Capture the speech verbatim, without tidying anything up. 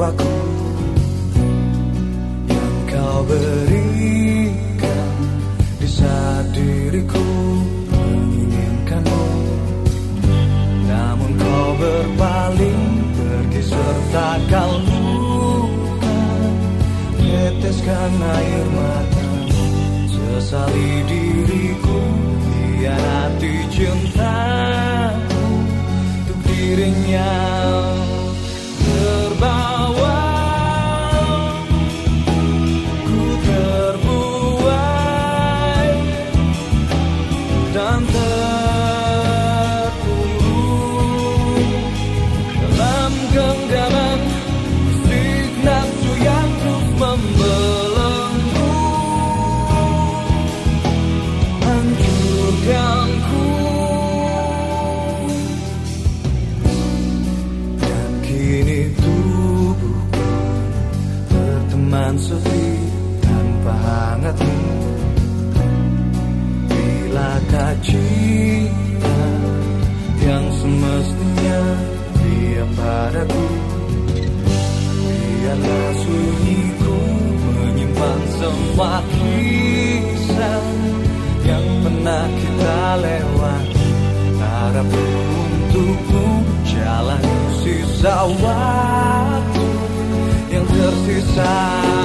jiwaku yang kau berikan di saat diriku menginginkanmu. Namun kau berpaling pergi serta kau luka, teteskan air mata, sesali diriku hianati cintaku untuk dirinya. Terbawa ku terbuai dan terpuruk dalam genggaman musik nafsu yang terus membelenggu, hancurkanku. Dan kini tubuhku berteman sepi tanpa hangatmu. Bilakah cinta yang semestinya dia padaku? Biarlah sunyiku menyimpan semua kisah yang pernah kita lewati. Harapku untukmu jalani sisa waktu yang tersisa.